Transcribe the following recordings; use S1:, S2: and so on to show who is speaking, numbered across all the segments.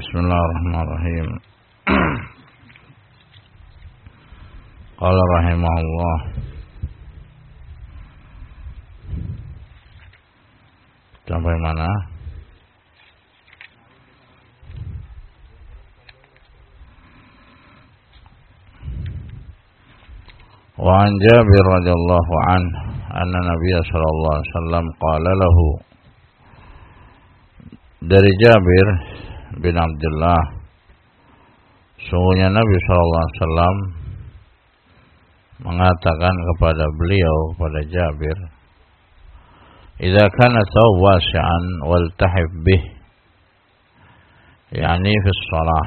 S1: Bismillahirrahmanirrahim. Qala rahimahullah. Sampai mana? Wa an Jabir radhiyallahu anhu anna Nabiy sallallahu alaihi wasallam qala lahu. Dari Jabir bin Abdullah, sungguhnya Nabi sallallahu alaihi wasallam mengatakan kepada beliau, kepada Jabir, "Idza kana thawb wasi'an waltahif bih," yakni fi shalah.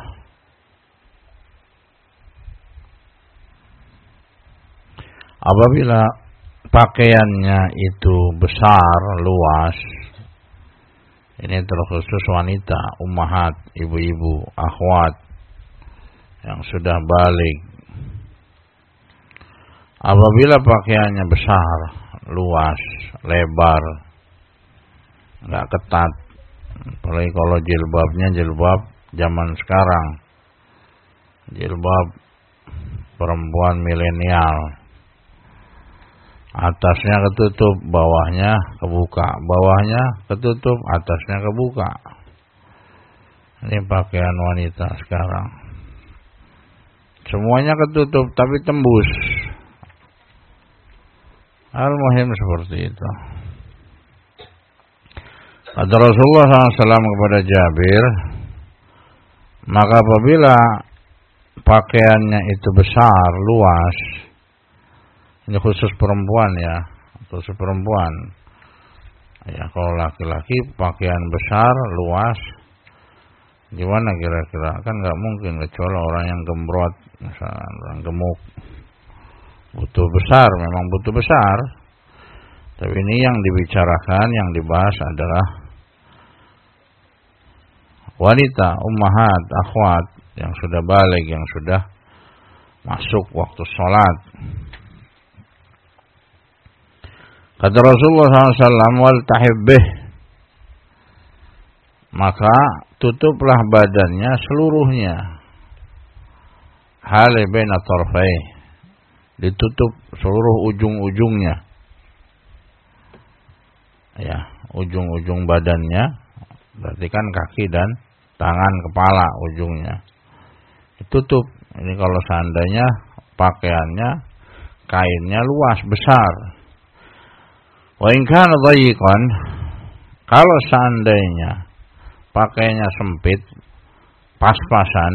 S1: Apabila pakaiannya itu besar, luas, ini terkhusus wanita, ummahat, ibu-ibu, akhwat yang sudah balik. Apabila pakaiannya besar, luas, lebar, enggak ketat, apalagi kalau jilbabnya jilbab zaman sekarang, jilbab perempuan milenial, atasnya ketutup, bawahnya kebuka, bawahnya ketutup, atasnya kebuka. Ini pakaian wanita sekarang, semuanya ketutup tapi tembus. Al-muhim seperti itu. Kata Rasulullah SAW kepada Jabir, maka apabila pakaiannya itu besar, luas, ini khusus perempuan ya, khusus perempuan. Ya, kalau laki-laki pakaian besar, luas, gimana kira-kira? Kan nggak mungkin, kecuali orang yang gembrot, misalnya orang gemuk. Butuh besar, memang butuh besar. Tapi ini yang dibicarakan, yang dibahas adalah wanita, ummahat, akhwat yang sudah balik, yang sudah masuk waktu sholat. Kata Rasulullah SAW, wal tahibbih, maka tutuplah badannya seluruhnya. Hali baina tarfaih, ditutup seluruh ujung-ujungnya. Ya, ujung-ujung badannya, berarti kan kaki dan tangan, kepala, ujungnya ditutup. Ini kalau seandainya pakaiannya, kainnya luas, besar. Wa in kana dhayiqan, kalau seandainya pakaiannya sempit, pas-pasan,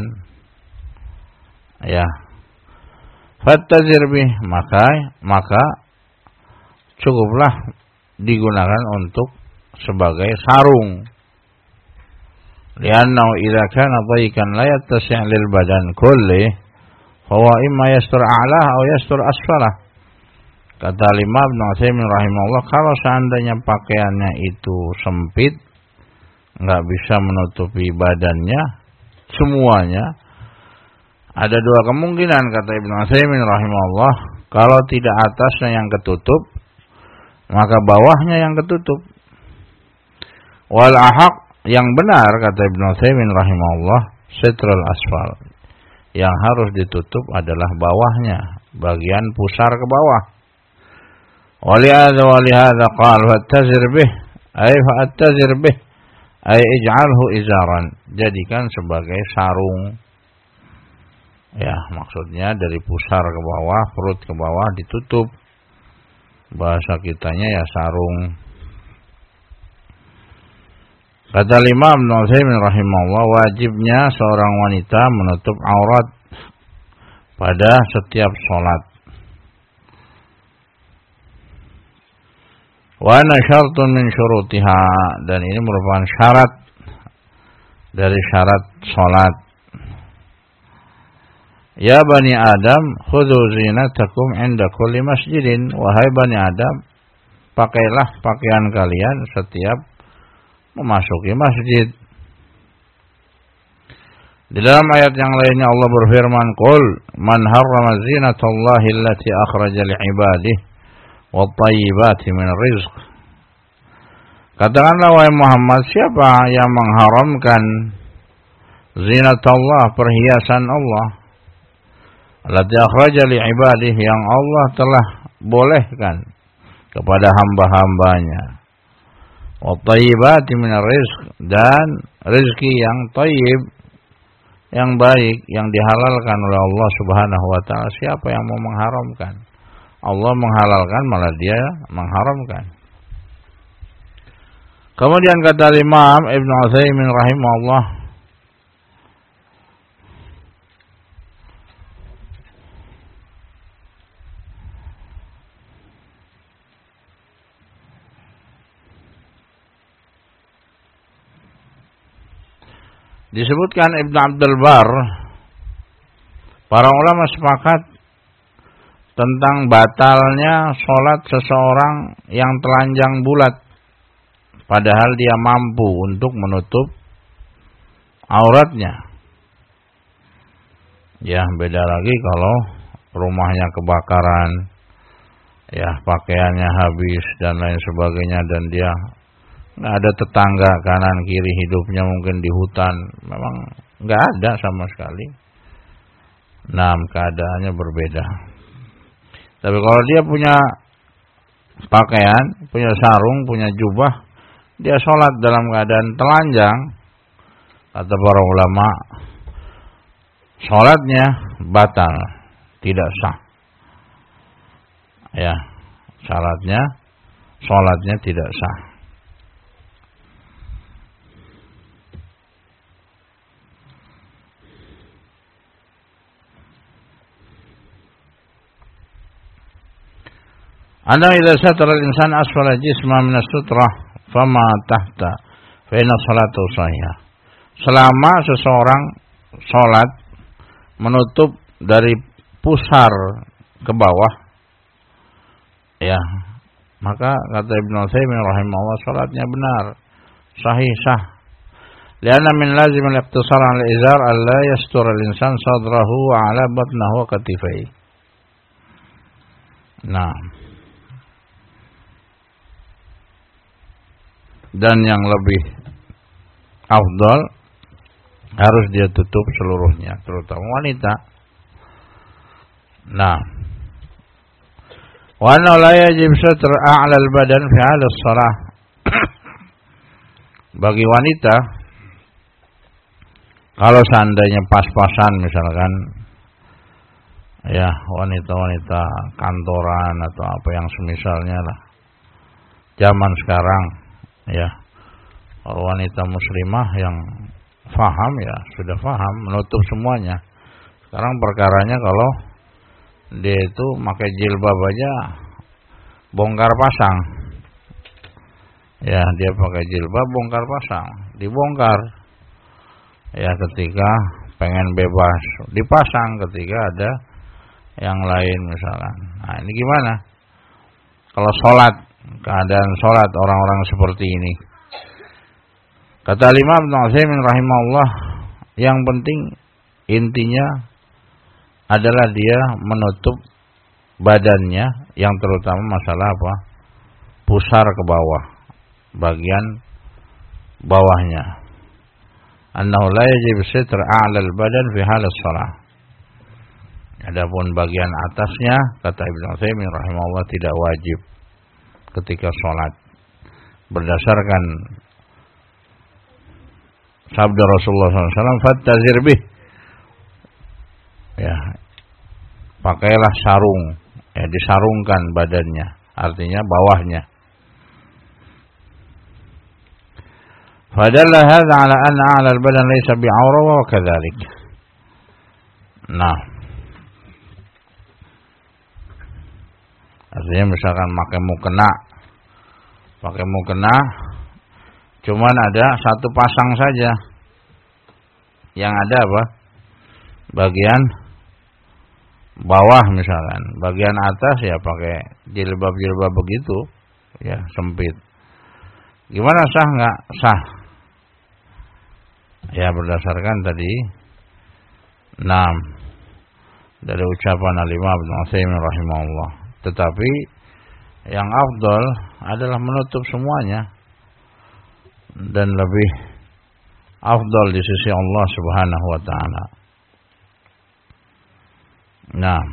S1: ya, fattazir bih, maka cukuplah digunakan untuk sebagai sarung. Liannahu idza kana dhayiqan la yattasi' lil badan kulli, fa huwa imma yastur a'lah aw yastur asfalah. Kata Imam Ibnu Utsaimin rahimahullah, kalau seandainya pakaiannya itu sempit, enggak bisa menutupi badannya semuanya, ada dua kemungkinan kata Ibnu Utsaimin rahimahullah. Kalau tidak atasnya yang ketutup, maka bawahnya yang ketutup. Wal ahaq, yang benar kata Ibnu Utsaimin rahimahullah, sitrul asfal, yang harus ditutup adalah bawahnya, bagian pusar ke bawah. Walihada qala fattazir bih, ay fa'tazir bih, ay ij'alhu izaran, jadikan sebagai sarung. Ya, maksudnya dari pusar ke bawah, perut ke bawah ditutup. Bahasa kitanya ya sarung. Kata Imam Ibnu Utsaimin rahimahullah, wajibnya seorang wanita menutup aurat pada setiap sholat. Wa ana syartun min syurutiha, dan ini merupakan syarat dari syarat sholat. Ya bani Adam, khudhu zinatakum inda kulli masjidin. Wahai bani Adam, pakailah pakaian kalian setiap memasuki masjid. Di dalam ayat yang lainnya Allah berfirman, "Qul man harrama zinatallahi allati akhraja li'ibadihi wat-thayyibati min rizq." Katakanlah wahai Muhammad, siapa yang mengharamkan zinatullah, perhiasan Allah, allati akhraja li ibadihi, yang Allah telah bolehkan kepada hamba-hambanya, wa thayyibati minar rizq, dan rezeki yang thayyib, yang baik, yang dihalalkan oleh Allah Subhanahu wa taala. Siapa yang mau mengharamkan? Allah menghalalkan, malah dia mengharamkan. Kemudian kata Imam Ibn Utsaimin rahimahullah, disebutkan Ibn Abdul Bar, para ulama sepakat tentang batalnya sholat seseorang yang telanjang bulat, padahal dia mampu untuk menutup auratnya. Ya, beda lagi kalau rumahnya kebakaran, ya pakaiannya habis dan lain sebagainya, dan dia nggak ada tetangga kanan kiri, hidupnya mungkin di hutan, memang nggak ada sama sekali. Nah, keadaannya berbeda. Tapi kalau dia punya pakaian, punya sarung, punya jubah, dia sholat dalam keadaan telanjang, kata para ulama, sholatnya batal, tidak sah. Ya, sholatnya tidak sah. Anda idza satara al-insan asfala jisma min as-sutrah fama tahta fa inna salatu sahihah. Selama seseorang salat menutup dari pusar ke bawah, ya, maka kata Ibnu Utsaimin rahimahullah, salatnya benar, sahih, sah. Lianna min lazim al-iqtisar ala al-izar alla yastura al-insan sadrahu wa ala batnahu wa katifaihi. Nah, dan yang lebih afdal harus dia tutup seluruhnya, terutama wanita. Nah, wa anna la yajib satr a'la al-badan fi hal as-shalah. Bagi wanita, kalau seandainya pas-pasan misalkan, ya, wanita-wanita kantoran atau apa yang semisalnya lah, zaman sekarang, ya, kalau wanita muslimah yang faham, ya sudah faham, menutup semuanya. Sekarang perkaranya kalau dia itu pakai jilbab aja bongkar pasang, ya, dia pakai jilbab bongkar pasang, dibongkar, ya, ketika pengen bebas dipasang, ketika ada yang lain misalkan. Nah, ini gimana kalau sholat, keadaan sholat orang-orang seperti ini? Kata Imam Ibnu Utsaimin rahimahullah, yang penting intinya adalah dia menutup badannya, yang terutama masalah apa? Pusar ke bawah, bagian bawahnya. Annahu la yajib sitr a'la al-badan fi hal as-shalah. Adapun bagian atasnya, kata Ibnu Utsaimin rahimahullah, tidak wajib ketika sholat, berdasarkan sabda Rasulullah SAW, fattazir bih, ya, pakailah sarung, ya, disarungkan badannya, artinya bawahnya. Fadalla hadza ala anna a'la al-badan laysa bi'awra wa kadzalik. Nah, artinya misalkan pakai mukena, cuman ada satu pasang saja, yang ada apa? Bagian bawah misalkan, bagian atas ya pakai jilbab begitu, ya, sempit. Gimana, sah nggak? Sah. Ya, berdasarkan tadi 6 dari ucapan Al-Imam Ibnu Utsaimin rahimahullah. Tetapi yang afdal adalah menutup semuanya, dan lebih afdal di sisi Allah Subhanahu wa taala. Nah,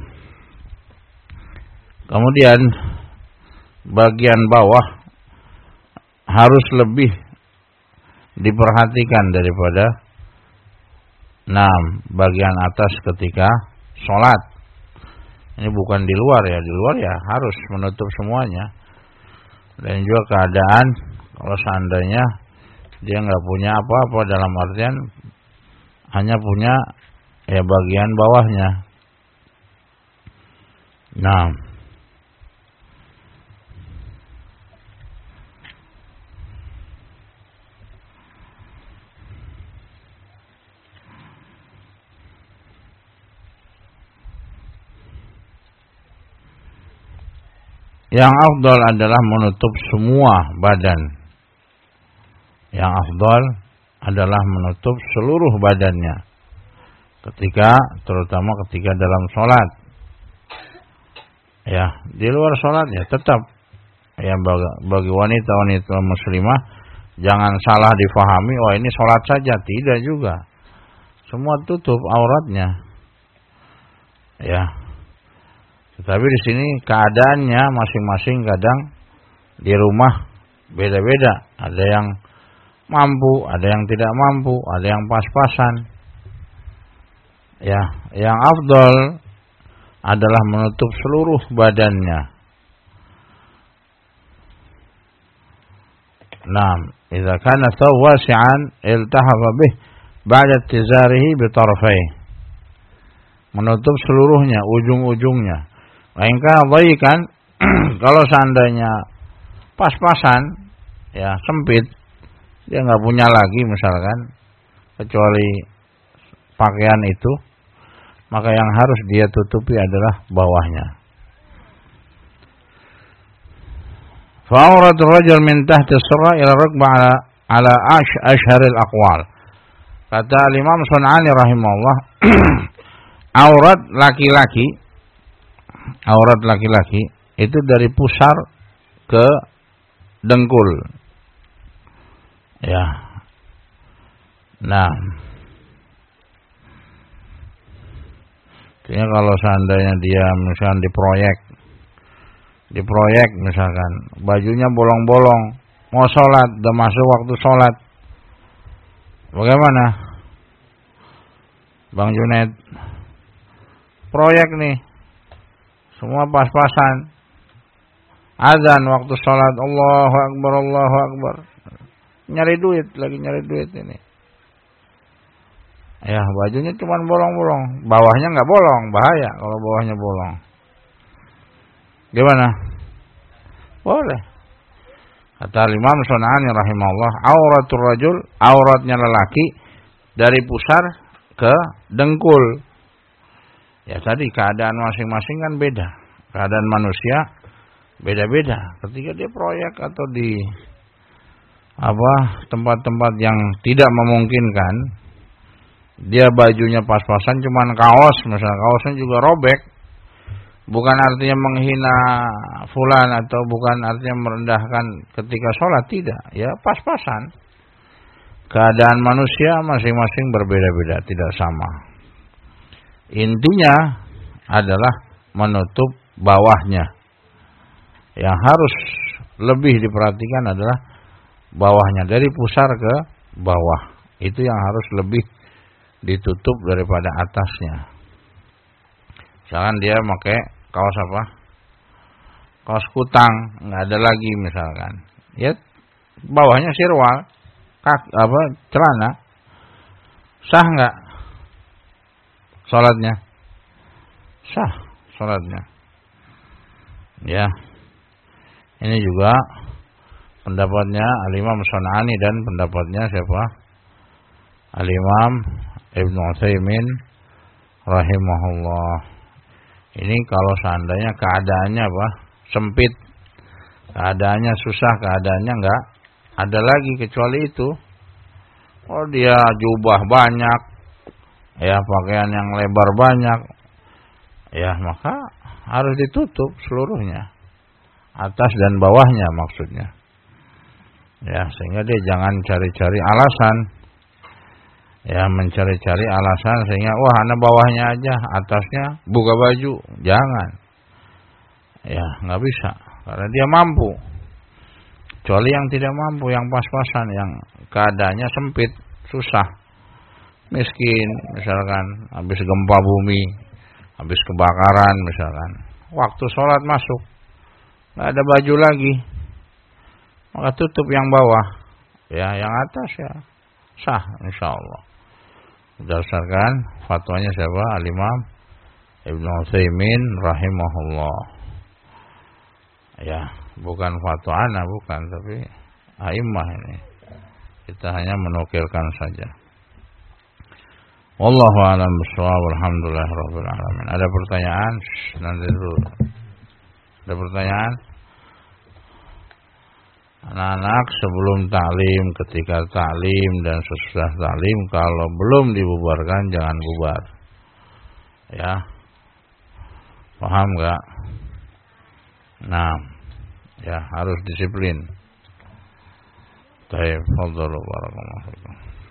S1: kemudian bagian bawah harus lebih diperhatikan daripada bagian atas ketika sholat. Ini bukan di luar ya, di luar ya harus menutup semuanya. Dan juga keadaan kalau seandainya dia nggak punya apa-apa, dalam artian hanya punya ya bagian bawahnya. Nah, yang afdal adalah menutup semua badan. Yang afdal adalah menutup seluruh badannya. Terutama ketika dalam sholat. Ya, di luar sholat ya tetap. Ya, bagi wanita-wanita muslimah jangan salah difahami, wah ini sholat saja, tidak juga. Semua tutup auratnya. Ya. Tetapi di sini keadaannya masing-masing, kadang di rumah beda-beda. Ada yang mampu, ada yang tidak mampu, ada yang pas-pasan. Ya, yang afdal adalah menutup seluruh badannya. Naam, idza kana thawb wasi'an iltahafa bih ba'da tizarihi bi tarfai. Menutup seluruhnya, ujung-ujungnya. Maka dhaikan kalau seandainya pas-pasan, ya sempit, dia nggak punya lagi misalkan kecuali pakaian itu, maka yang harus dia tutupi adalah bawahnya. Fa'auratul rajul min tahti as-sirra ila rukbah ala ashharil aqwal. Kata Imam Sun'ani rahimahullah, aurat laki-laki itu dari pusar ke dengkul. Ya. Nah, artinya kalau seandainya dia misalkan di proyek misalkan bajunya bolong-bolong, mau sholat, udah masuk waktu sholat, bagaimana Bang Junaid? Proyek nih semua pas-pasan, azan waktu sholat, Allahu Akbar, Allahu Akbar, lagi nyari duit ini. Ya, bajunya cuma bolong-bolong, bawahnya nggak bolong, bahaya kalau bawahnya bolong. Gimana? Boleh. Kata Imam Sun'ani rahimahullah, auratul rajul, auratnya lelaki dari pusar ke dengkul. Ya tadi keadaan masing-masing kan beda. Keadaan manusia beda-beda. Ketika dia proyek atau di tempat-tempat yang tidak memungkinkan, dia bajunya pas-pasan, cuman kaos, misalnya kaosnya juga robek, bukan artinya menghina fulan atau bukan artinya merendahkan ketika sholat, tidak, ya pas-pasan. Keadaan manusia masing-masing berbeda-beda, tidak sama. Intinya adalah menutup bawahnya. Yang harus lebih diperhatikan adalah bawahnya, dari pusar ke bawah. Itu yang harus lebih ditutup daripada atasnya. Misalkan dia pakai kaos apa? Kaos kutang, nggak ada lagi misalkan. Ya bawahnya sirwal, celana. Sah nggak salatnya? Sah salatnya. Ya. Ini juga pendapatnya Al-Imam Sun'ani dan pendapatnya siapa? Al-Imam Ibnu Utsaimin rahimahullah. Ini kalau seandainya keadaannya sempit, keadaannya susah, keadaannya enggak ada lagi kecuali itu. Oh dia jubah banyak, ya pakaian yang lebar banyak, ya maka harus ditutup seluruhnya, atas dan bawahnya maksudnya. Ya sehingga dia jangan cari-cari alasan. Ya, mencari-cari alasan sehingga wah ana bawahnya aja, atasnya buka baju. Jangan. Ya, nggak bisa karena dia mampu. Kecuali yang tidak mampu, yang pas-pasan, yang keadaannya sempit, susah, miskin, misalkan habis gempa bumi, habis kebakaran misalkan, waktu sholat masuk, nggak ada baju lagi, maka tutup yang bawah, ya yang atas ya sah, insya Allah. Berdasarkan fatwanya siapa? Al-Imam Ibnu Utsaimin rahimahullah. Ya, bukan fatwa ana, bukan, tapi a'immah ini. Kita hanya menukilkan saja. Wallahu a'lam bishawab. Alhamdulillahirabbil alamin. Ada pertanyaan? Nanti dulu. Ada pertanyaan? Anak-anak sebelum taklim, ketika taklim dan sesudah taklim, kalau belum dibubarkan jangan bubar. Ya. Paham enggak? Nah, ya harus disiplin. Baik, fadhlu barakallahu fikum.